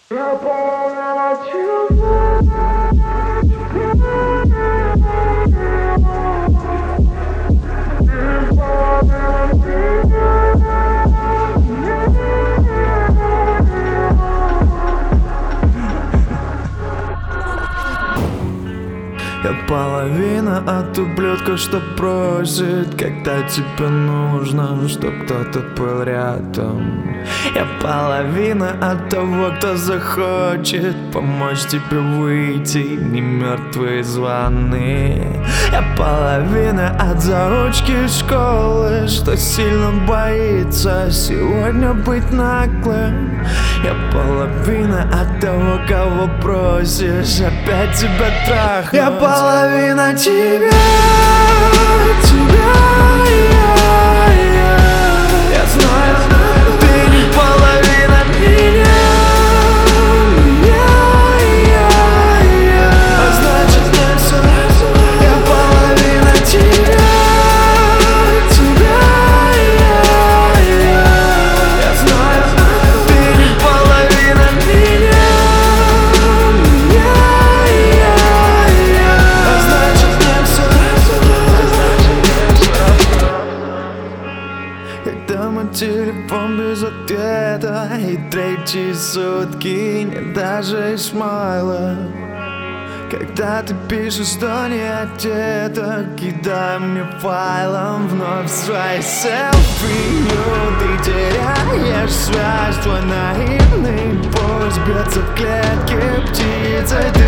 Я полна тебя. Я половина от ублюдка, что просит, когда тебе нужно, чтоб кто-то был рядом. Я половина от того, кто захочет помочь тебе выйти, не мертвые звоны. Я половина от заучки школы, что сильно боится сегодня быть наглым. Я половина от того, кого просишь опять тебя трахнуть. Я половина тебя, я знаю, ты не половина меня, а значит не все. Я половина тебя, я знаю, ты не половина меня, а значит не все. Когда мой телефон без ответа, и третьи сутки нет даже смайла. Когда ты пишешь, что не одета, кидай мне файлом вновь свои селфи. Ты теряешь связь, твой наивный пульс бьется в клетке птицей.